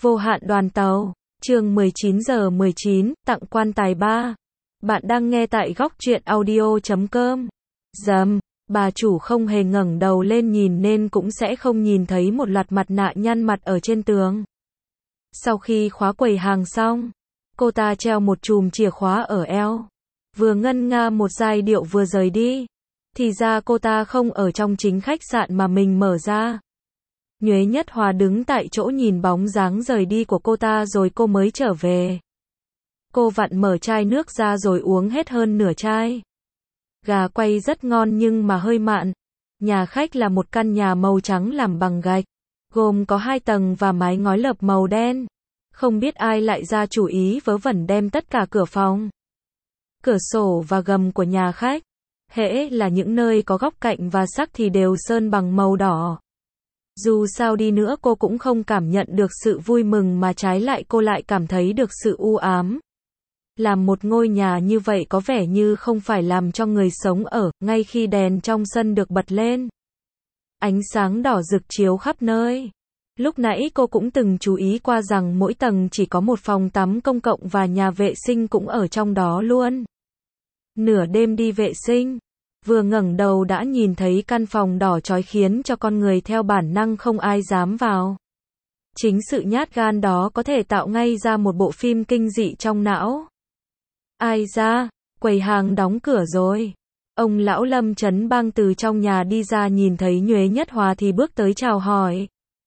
Vô hạn đoàn tàu, chương 19:19, tặng quan tài 3. Bạn đang nghe tại góc truyện audio.com. Dầm, bà chủ không hề ngẩng đầu lên nhìn nên cũng sẽ không nhìn thấy một loạt mặt nạ nhăn mặt ở trên tường. Sau khi khóa quầy hàng xong, cô ta treo một chùm chìa khóa ở eo. Vừa ngân nga một giai điệu vừa rời đi. Thì ra cô ta không ở trong chính khách sạn mà mình mở ra. Nhuế Nhất Hòa đứng tại chỗ nhìn bóng dáng rời đi của cô ta rồi cô mới trở về. Cô vặn mở chai nước ra rồi uống hết hơn nửa chai. Gà quay rất ngon nhưng mà hơi mặn. Nhà khách là một căn nhà màu trắng làm bằng gạch, gồm có 2 tầng và mái ngói lợp màu đen. Không biết ai lại ra chủ ý vớ vẩn đem tất cả cửa phòng, cửa sổ và gầm của nhà khách, hễ là những nơi có góc cạnh và sắc thì đều sơn bằng màu đỏ. Dù sao đi nữa cô cũng không cảm nhận được sự vui mừng mà trái lại cô lại cảm thấy được sự u ám. Làm một ngôi nhà như vậy có vẻ như không phải làm cho người sống ở, ngay khi đèn trong sân được bật lên. Ánh sáng đỏ rực chiếu khắp nơi. Lúc nãy cô cũng từng chú ý qua rằng mỗi tầng chỉ có một phòng tắm công cộng và nhà vệ sinh cũng ở trong đó luôn. Nửa đêm đi vệ sinh, vừa ngẩng đầu đã nhìn thấy căn phòng đỏ chói khiến cho con người theo bản năng không ai dám vào. Chính sự nhát gan đó có thể tạo ngay ra một bộ phim kinh dị trong não. Ai ra, quầy hàng đóng cửa rồi. Ông lão Lâm Chấn Bang từ trong nhà đi ra nhìn thấy Nhuế Nhất Hòa thì bước tới chào hỏi.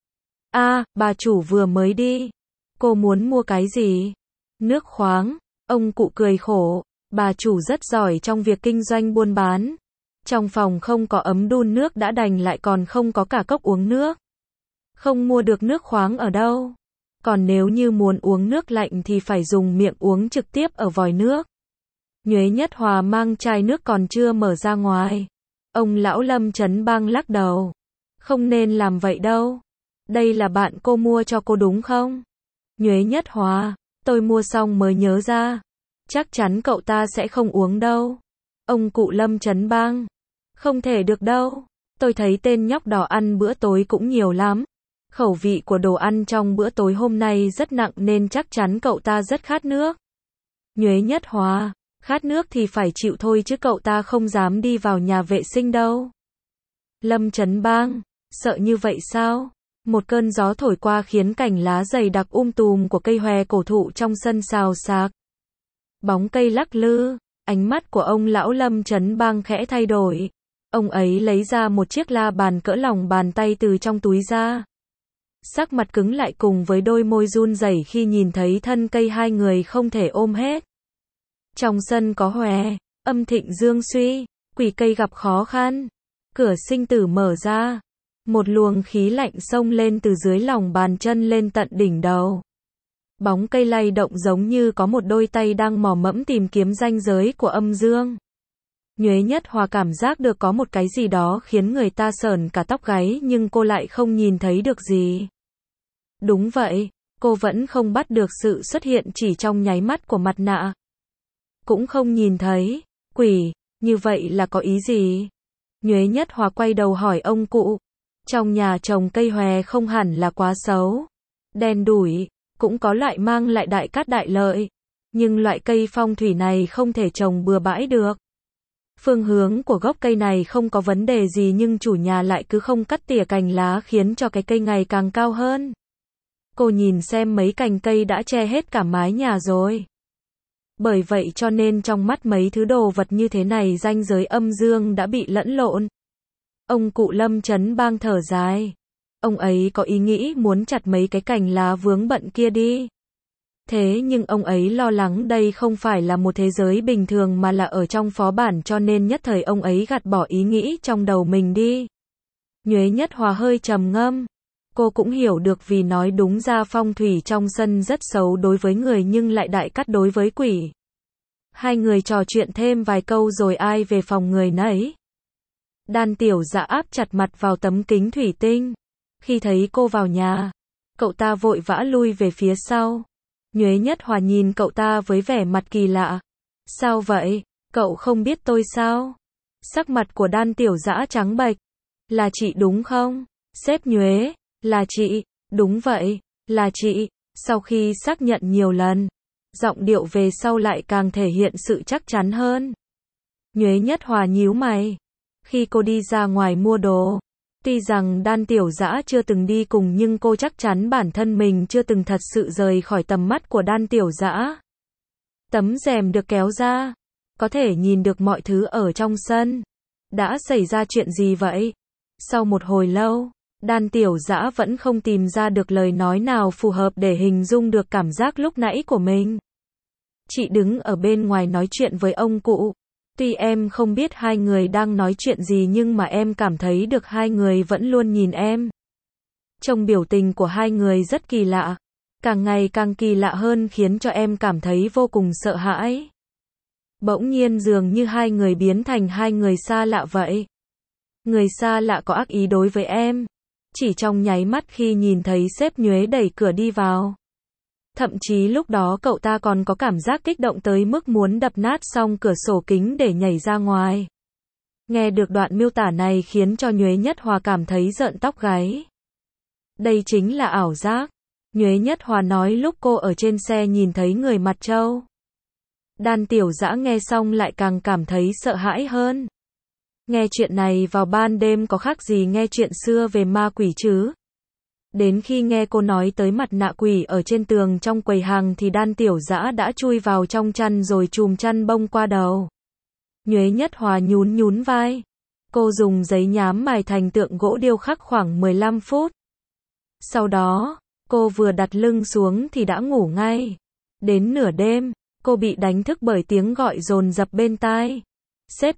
Bà chủ vừa mới đi. Cô muốn mua cái gì? Nước khoáng. Ông cụ cười khổ. Bà chủ rất giỏi trong việc kinh doanh buôn bán. Trong phòng không có ấm đun nước đã đành lại còn không có cả cốc uống nước. Không mua được nước khoáng ở đâu. Còn nếu như muốn uống nước lạnh thì phải dùng miệng uống trực tiếp ở vòi nước. Nhuế Nhất Hòa mang chai nước còn chưa mở ra ngoài. Ông lão Lâm Chấn Bang lắc đầu. Không nên làm vậy đâu. Đây là bạn cô mua cho cô đúng không? Nhuế Nhất Hòa, tôi mua xong mới nhớ ra. Chắc chắn cậu ta sẽ không uống đâu. Ông cụ Lâm Chấn Bang. Không thể được đâu. Tôi thấy tên nhóc đỏ ăn bữa tối cũng nhiều lắm. Khẩu vị của đồ ăn trong bữa tối hôm nay rất nặng nên chắc chắn cậu ta rất khát nước. Nhuế Nhất Hòa, khát nước thì phải chịu thôi chứ cậu ta không dám đi vào nhà vệ sinh đâu. Lâm Chấn Bang, sợ như vậy sao? Một cơn gió thổi qua khiến cành lá dày đặc tùm của cây hòe cổ thụ trong sân xào xạc. Bóng cây lắc lư, ánh mắt của ông lão Lâm Chấn Bang khẽ thay đổi. Ông ấy lấy ra một chiếc la bàn cỡ lòng bàn tay từ trong túi ra. Sắc mặt cứng lại cùng với đôi môi run rẩy khi nhìn thấy thân cây hai người không thể ôm hết. Trong sân có hòe, âm thịnh dương suy, quỷ cây gặp khó khăn. Cửa sinh tử mở ra. Một luồng khí lạnh xông lên từ dưới lòng bàn chân lên tận đỉnh đầu. Bóng cây lay động giống như có một đôi tay đang mò mẫm tìm kiếm ranh giới của âm dương. Nhuế Nhất Hòa cảm giác được có một cái gì đó khiến người ta sởn cả tóc gáy nhưng cô lại không nhìn thấy được gì. Đúng vậy, cô vẫn không bắt được sự xuất hiện chỉ trong nháy mắt của mặt nạ. Cũng không nhìn thấy. Quỷ, như vậy là có ý gì? Nhuế Nhất Hòa quay đầu hỏi ông cụ. Trong nhà trồng cây hòe không hẳn là quá xấu. Đen đủi, cũng có loại mang lại đại cát đại lợi. Nhưng loại cây phong thủy này không thể trồng bừa bãi được. Phương hướng của gốc cây này không có vấn đề gì nhưng chủ nhà lại cứ không cắt tỉa cành lá khiến cho cái cây ngày càng cao hơn. Cô nhìn xem mấy cành cây đã che hết cả mái nhà rồi. Bởi vậy cho nên trong mắt mấy thứ đồ vật như thế này ranh giới âm dương đã bị lẫn lộn. Ông cụ Lâm Chấn Bang thở dài. Ông ấy có ý nghĩ muốn chặt mấy cái cành lá vướng bận kia đi. Thế nhưng ông ấy lo lắng đây không phải là một thế giới bình thường mà là ở trong phó bản cho nên nhất thời ông ấy gạt bỏ ý nghĩ trong đầu mình đi. Nhuế Nhất Hòa hơi trầm ngâm. Cô cũng hiểu được vì nói đúng ra phong thủy trong sân rất xấu đối với người nhưng lại đại cát đối với quỷ. Hai người trò chuyện thêm vài câu rồi ai về phòng người nấy. Đan Tiểu Dạ áp chặt mặt vào tấm kính thủy tinh. Khi thấy cô vào nhà, cậu ta vội vã lui về phía sau. Nhuế Nhất Hòa nhìn cậu ta với vẻ mặt kỳ lạ. Sao vậy? Cậu không biết tôi sao? Sắc mặt của Đan Tiểu Dạ trắng bệch. Là chị đúng không? Sếp Nhuế, là chị, đúng vậy, là chị. Sau khi xác nhận nhiều lần, giọng điệu về sau lại càng thể hiện sự chắc chắn hơn. Nhuế Nhất Hòa nhíu mày. Khi cô đi ra ngoài mua đồ, tuy rằng Đan Tiểu Dã chưa từng đi cùng nhưng cô chắc chắn bản thân mình chưa từng thật sự rời khỏi tầm mắt của Đan Tiểu Dã. Tấm rèm được kéo ra, có thể nhìn được mọi thứ ở trong sân. Đã xảy ra chuyện gì vậy? Sau một hồi lâu, Đan Tiểu Dã vẫn không tìm ra được lời nói nào phù hợp để hình dung được cảm giác lúc nãy của mình. Chị đứng ở bên ngoài nói chuyện với ông cụ. Tuy em không biết hai người đang nói chuyện gì nhưng mà em cảm thấy được hai người vẫn luôn nhìn em. Trông biểu tình của hai người rất kỳ lạ. Càng ngày càng kỳ lạ hơn khiến cho em cảm thấy vô cùng sợ hãi. Bỗng nhiên dường như hai người biến thành hai người xa lạ vậy. Người xa lạ có ác ý đối với em. Chỉ trong nháy mắt khi nhìn thấy sếp Nhuế đẩy cửa đi vào. Thậm chí lúc đó cậu ta còn có cảm giác kích động tới mức muốn đập nát xong cửa sổ kính để nhảy ra ngoài. Nghe được đoạn miêu tả này khiến cho Nhuế Nhất Hòa cảm thấy rợn tóc gáy. Đây chính là ảo giác. Nhuế Nhất Hòa nói lúc cô ở trên xe nhìn thấy người mặt trâu. Đan Tiểu Dã nghe xong lại càng cảm thấy sợ hãi hơn. Nghe chuyện này vào ban đêm có khác gì nghe chuyện xưa về ma quỷ chứ? Đến khi nghe cô nói tới mặt nạ quỷ ở trên tường trong quầy hàng thì Đan Tiểu Dã đã chui vào trong chăn rồi chùm chăn bông qua đầu. Nhuế Nhất Hòa nhún nhún vai. Cô dùng giấy nhám mài thành tượng gỗ điêu khắc khoảng 15 phút. Sau đó, cô vừa đặt lưng xuống thì đã ngủ ngay. Đến nửa đêm, cô bị đánh thức bởi tiếng gọi dồn dập bên tai. Sếp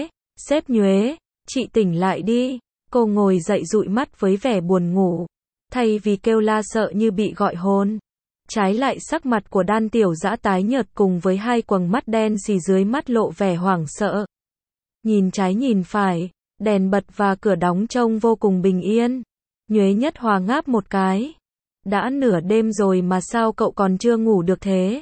Nhuế, chị tỉnh lại đi. Cô ngồi dậy dụi mắt với vẻ buồn ngủ. Thay vì kêu la sợ như bị gọi hồn. Trái lại sắc mặt của Đan Tiểu Dã tái nhợt cùng với hai quầng mắt đen xì dưới mắt lộ vẻ hoảng sợ. Nhìn trái nhìn phải, đèn bật và cửa đóng trông vô cùng bình yên. Nhuế Nhất Hòa ngáp một cái. Đã nửa đêm rồi mà sao cậu còn chưa ngủ được thế?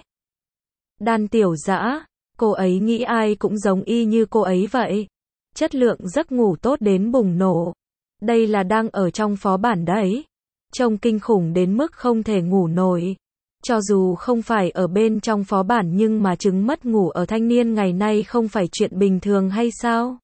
Đan Tiểu Dã, cô ấy nghĩ ai cũng giống y như cô ấy vậy. Chất lượng giấc ngủ tốt đến bùng nổ. Đây là đang ở trong phó bản đấy. Trông kinh khủng đến mức không thể ngủ nổi. Cho dù không phải ở bên trong phó bản nhưng mà chứng mất ngủ ở thanh niên ngày nay không phải chuyện bình thường hay sao?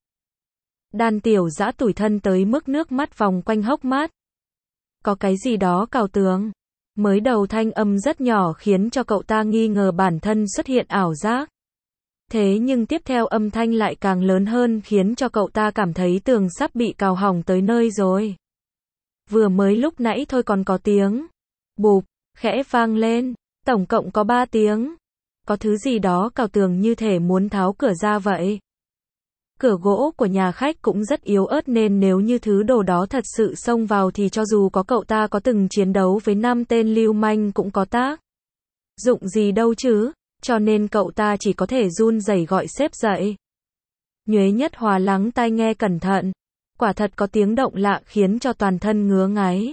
Đan Tiểu Dã tủi thân tới mức nước mắt vòng quanh hốc mắt. Có cái gì đó cào tường. Mới đầu thanh âm rất nhỏ khiến cho cậu ta nghi ngờ bản thân xuất hiện ảo giác. Thế nhưng tiếp theo âm thanh lại càng lớn hơn khiến cho cậu ta cảm thấy tường sắp bị cào hỏng tới nơi rồi. Vừa mới lúc nãy thôi còn có tiếng bụp, khẽ vang lên, tổng cộng có 3 tiếng. Có thứ gì đó cào tường như thể muốn tháo cửa ra vậy. Cửa gỗ của nhà khách cũng rất yếu ớt nên nếu như thứ đồ đó thật sự xông vào thì cho dù có cậu ta có từng chiến đấu với 5 tên lưu manh cũng có tác dụng gì đâu chứ, cho nên cậu ta chỉ có thể run rẩy gọi sếp dậy. Nhuế Nhất Hòa lắng tai nghe cẩn thận. Quả thật có tiếng động lạ khiến cho toàn thân ngứa ngáy.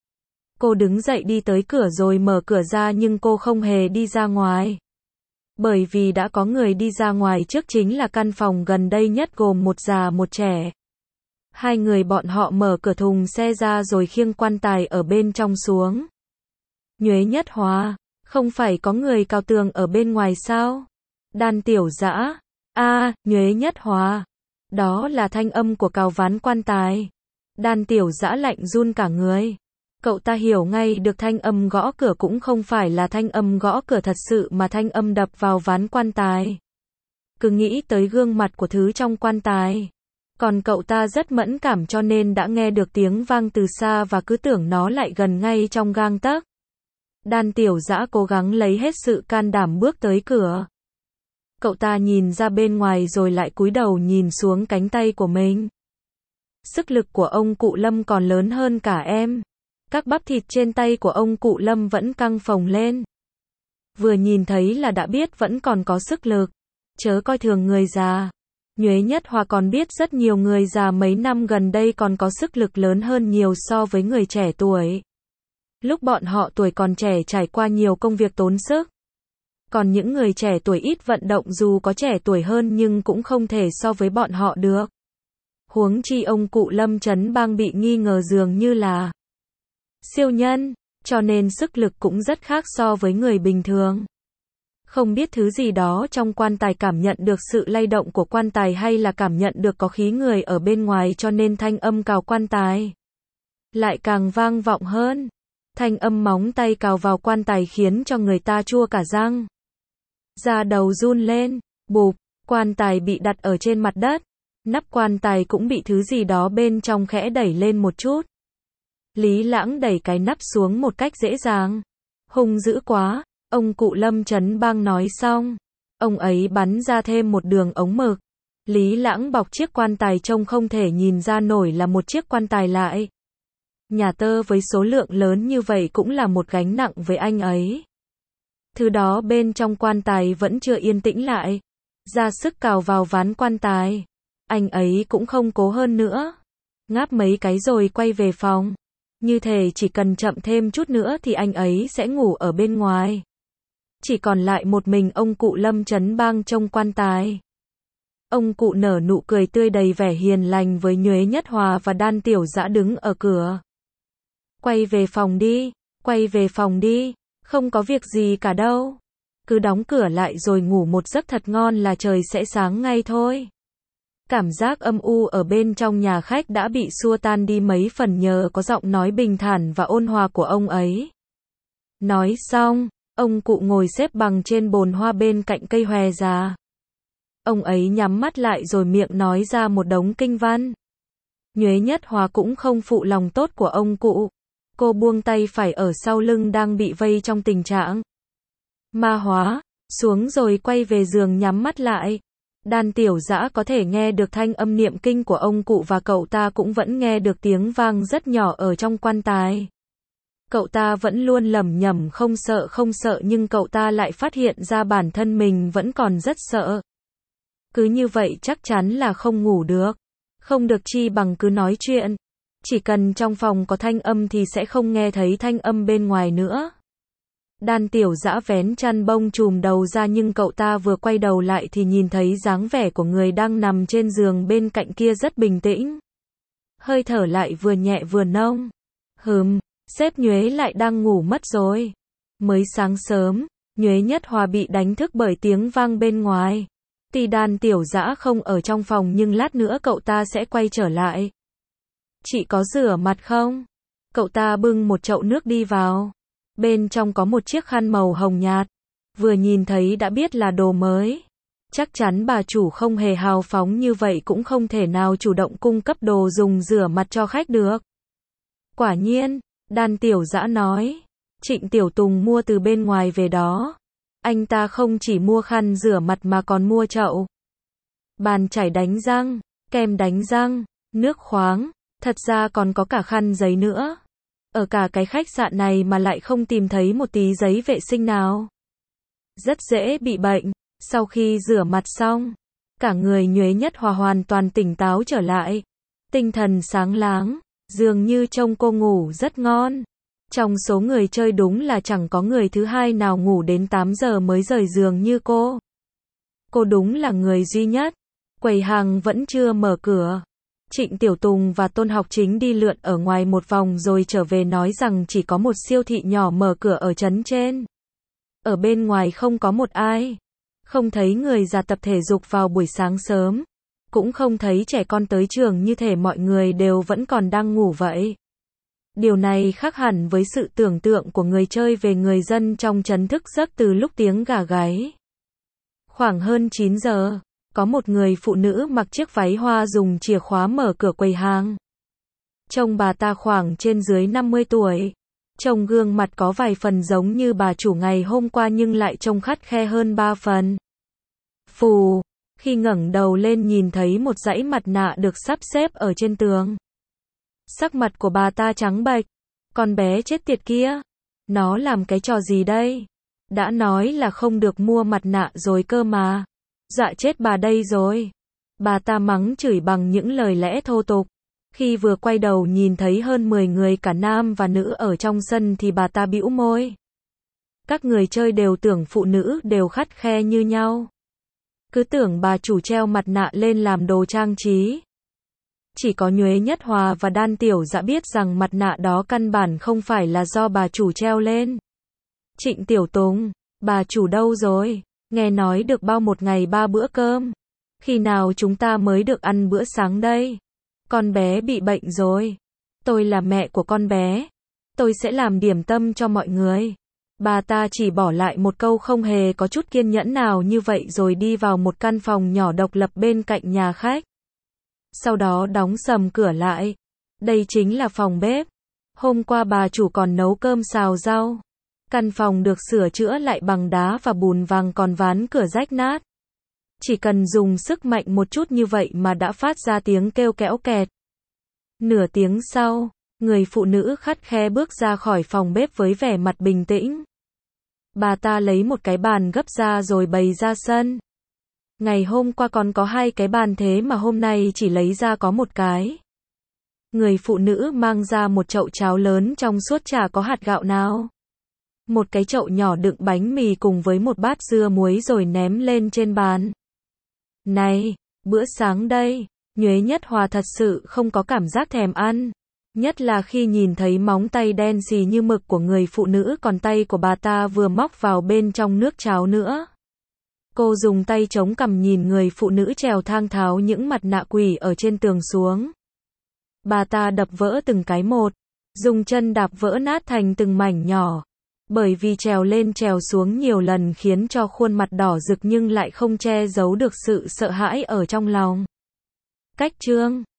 Cô đứng dậy đi tới cửa rồi mở cửa ra nhưng cô không hề đi ra ngoài. Bởi vì đã có người đi ra ngoài trước, chính là căn phòng gần đây nhất gồm một già một trẻ. Hai người bọn họ mở cửa thùng xe ra rồi khiêng quan tài ở bên trong xuống. Nhuế Nhất Hòa, không phải có người cào tường ở bên ngoài sao? Đan Tiểu Dã, Nhuế Nhất Hòa. Đó là thanh âm của cào ván quan tài. Đan Tiểu Dã lạnh run cả người. Cậu ta hiểu ngay được thanh âm gõ cửa cũng không phải là thanh âm gõ cửa thật sự mà thanh âm đập vào ván quan tài. Cứ nghĩ tới gương mặt của thứ trong quan tài. Còn cậu ta rất mẫn cảm cho nên đã nghe được tiếng vang từ xa và cứ tưởng nó lại gần ngay trong gang tấc. Đan Tiểu Dã cố gắng lấy hết sự can đảm bước tới cửa. Cậu ta nhìn ra bên ngoài rồi lại cúi đầu nhìn xuống cánh tay của mình. Sức lực của ông cụ Lâm còn lớn hơn cả em. Các bắp thịt trên tay của ông cụ Lâm vẫn căng phồng lên. Vừa nhìn thấy là đã biết vẫn còn có sức lực. Chớ coi thường người già. Nhuế Nhất Hòa còn biết rất nhiều người già mấy năm gần đây còn có sức lực lớn hơn nhiều so với người trẻ tuổi. Lúc bọn họ tuổi còn trẻ trải qua nhiều công việc tốn sức. Còn những người trẻ tuổi ít vận động dù có trẻ tuổi hơn nhưng cũng không thể so với bọn họ được. Huống chi ông cụ Lâm Chấn Bang bị nghi ngờ dường như là siêu nhân. cho nên sức lực cũng rất khác so với người bình thường. Không biết thứ gì đó trong quan tài cảm nhận được sự lay động của quan tài hay là cảm nhận được có khí người ở bên ngoài cho nên thanh âm cào quan tài lại càng vang vọng hơn. Thanh âm móng tay cào vào quan tài khiến cho người ta chua cả răng. Da đầu run lên, bụp, quan tài bị đặt ở trên mặt đất. Nắp quan tài cũng bị thứ gì đó bên trong khẽ đẩy lên một chút. Lý Lãng đẩy cái nắp xuống một cách dễ dàng. Hung dữ quá, ông cụ Lâm Chấn Bang nói xong. Ông ấy bắn ra thêm một đường ống mực. Lý Lãng bọc chiếc quan tài trông không thể nhìn ra nổi là một chiếc quan tài lại. Nhà tơ với số lượng lớn như vậy cũng là một gánh nặng với anh ấy. Thứ đó bên trong quan tài vẫn chưa yên tĩnh lại. Ra sức cào vào ván quan tài. Anh ấy cũng không cố hơn nữa. Ngáp mấy cái rồi quay về phòng. Như thể chỉ cần chậm thêm chút nữa thì anh ấy sẽ ngủ ở bên ngoài. Chỉ còn lại một mình ông cụ Lâm Chấn Bang trông quan tài. Ông cụ nở nụ cười tươi đầy vẻ hiền lành với Nhuế Nhất Hòa và Đan Tiểu Dã đứng ở cửa. Quay về phòng đi, quay về phòng đi, không có việc gì cả đâu. Cứ đóng cửa lại rồi ngủ một giấc thật ngon là trời sẽ sáng ngay thôi. Cảm giác âm u ở bên trong nhà khách đã bị xua tan đi mấy phần nhờ có giọng nói bình thản và ôn hòa của ông ấy. Nói xong, ông cụ ngồi xếp bằng trên bồn hoa bên cạnh cây hòe già. Ông ấy nhắm mắt lại rồi miệng nói ra một đống kinh văn. Nhuế Nhất Hòa cũng không phụ lòng tốt của ông cụ. Cô buông tay phải ở sau lưng đang bị vây trong tình trạng ma hóa, xuống rồi quay về giường nhắm mắt lại. Đan Tiểu Dã có thể nghe được thanh âm niệm kinh của ông cụ và cậu ta cũng vẫn nghe được tiếng vang rất nhỏ ở trong quan tài. Cậu ta vẫn luôn lẩm nhẩm không sợ nhưng cậu ta lại phát hiện ra bản thân mình vẫn còn rất sợ. Cứ như vậy chắc chắn là không ngủ được. Không được chi bằng cứ nói chuyện. Chỉ cần trong phòng có thanh âm thì sẽ không nghe thấy thanh âm bên ngoài nữa. Đan Tiểu Dã vén chăn bông trùm đầu ra nhưng cậu ta vừa quay đầu lại thì nhìn thấy dáng vẻ của người đang nằm trên giường bên cạnh kia rất bình tĩnh. Hơi thở lại vừa nhẹ vừa nông. Sếp Nhuế lại đang ngủ mất rồi. Mới sáng sớm, Nhuế Nhất Hòa bị đánh thức bởi tiếng vang bên ngoài. Tuy Đan Tiểu Dã không ở trong phòng nhưng lát nữa cậu ta sẽ quay trở lại. Chị có rửa mặt không? Cậu ta bưng một chậu nước đi vào. Bên trong có một chiếc khăn màu hồng nhạt. Vừa nhìn thấy đã biết là đồ mới. Chắc chắn bà chủ không hề hào phóng như vậy cũng không thể nào chủ động cung cấp đồ dùng rửa mặt cho khách được. Quả nhiên, Đan Tiểu Dã nói. Trịnh Tiểu Tùng mua từ bên ngoài về đó. Anh ta không chỉ mua khăn rửa mặt mà còn mua chậu, bàn chải đánh răng, kem đánh răng, nước khoáng, thật ra còn có cả khăn giấy nữa. Ở cả cái khách sạn này mà lại không tìm thấy một tí giấy vệ sinh nào. Rất dễ bị bệnh. Sau khi rửa mặt xong, cả người Nhuế Nhất Hòa hoàn toàn tỉnh táo trở lại. Tinh thần sáng láng, dường như trông cô ngủ rất ngon. Trong số người chơi đúng là chẳng có người thứ hai nào ngủ đến 8 giờ mới rời giường như cô. Cô đúng là người duy nhất. Quầy hàng vẫn chưa mở cửa. Trịnh Tiểu Tùng và Tôn Học Chính đi lượn ở ngoài một vòng rồi trở về nói rằng chỉ có một siêu thị nhỏ mở cửa ở trấn trên. Ở bên ngoài không có một ai. Không thấy người già tập thể dục vào buổi sáng sớm. Cũng không thấy trẻ con tới trường như thể mọi người đều vẫn còn đang ngủ vậy. Điều này khác hẳn với sự tưởng tượng của người chơi về người dân trong trấn thức giấc từ lúc tiếng gà gáy. Khoảng hơn 9 giờ, có một người phụ nữ mặc chiếc váy hoa dùng chìa khóa mở cửa quầy hàng. Trông bà ta khoảng trên dưới 50 tuổi. Trông gương mặt có vài phần giống như bà chủ ngày hôm qua nhưng lại trông khắt khe hơn 3 phần. Phù, khi ngẩng đầu lên nhìn thấy một dãy mặt nạ được sắp xếp ở trên tường. Sắc mặt của bà ta trắng bệch. Con bé chết tiệt kia. Nó làm cái trò gì đây? Đã nói là không được mua mặt nạ rồi cơ mà. Dọa chết bà đây rồi. Bà ta mắng chửi bằng những lời lẽ thô tục. Khi vừa quay đầu nhìn thấy hơn 10 người cả nam và nữ ở trong sân thì bà ta bĩu môi. Các người chơi đều tưởng phụ nữ đều khắt khe như nhau. Cứ tưởng bà chủ treo mặt nạ lên làm đồ trang trí. Chỉ có Nhuế Nhất Hòa và Đan Tiểu Dã biết rằng mặt nạ đó căn bản không phải là do bà chủ treo lên. Trịnh Tiểu Tùng, bà chủ đâu rồi? Nghe nói được bao một ngày 3 bữa cơm. Khi nào chúng ta mới được ăn bữa sáng đây? Con bé bị bệnh rồi. Tôi là mẹ của con bé. Tôi sẽ làm điểm tâm cho mọi người. Bà ta chỉ bỏ lại một câu không hề có chút kiên nhẫn nào như vậy rồi đi vào một căn phòng nhỏ độc lập bên cạnh nhà khách. Sau đó đóng sầm cửa lại. Đây chính là phòng bếp. Hôm qua bà chủ còn nấu cơm xào rau. Căn phòng được sửa chữa lại bằng đá và bùn vàng, còn ván cửa rách nát. Chỉ cần dùng sức mạnh một chút như vậy mà đã phát ra tiếng kêu kéo kẹt. Nửa tiếng sau, người phụ nữ khắt khe bước ra khỏi phòng bếp với vẻ mặt bình tĩnh. Bà ta lấy một cái bàn gấp ra rồi bày ra sân. Ngày hôm qua còn có 2 cái bàn thế mà hôm nay chỉ lấy ra có 1 cái. Người phụ nữ mang ra một chậu cháo lớn trong suốt chả có hạt gạo nào. Một cái chậu nhỏ đựng bánh mì cùng với một bát dưa muối rồi ném lên trên bàn. Này, bữa sáng đây. Nhuế Nhất Hòa thật sự không có cảm giác thèm ăn. Nhất là khi nhìn thấy móng tay đen xì như mực của người phụ nữ, còn tay của bà ta vừa móc vào bên trong nước cháo nữa. Cô dùng tay chống cằm nhìn người phụ nữ trèo thang tháo những mặt nạ quỷ ở trên tường xuống. Bà ta đập vỡ từng cái một, dùng chân đạp vỡ nát thành từng mảnh nhỏ. Bởi vì trèo lên trèo xuống nhiều lần khiến cho khuôn mặt đỏ rực nhưng lại không che giấu được sự sợ hãi ở trong lòng. Cách chương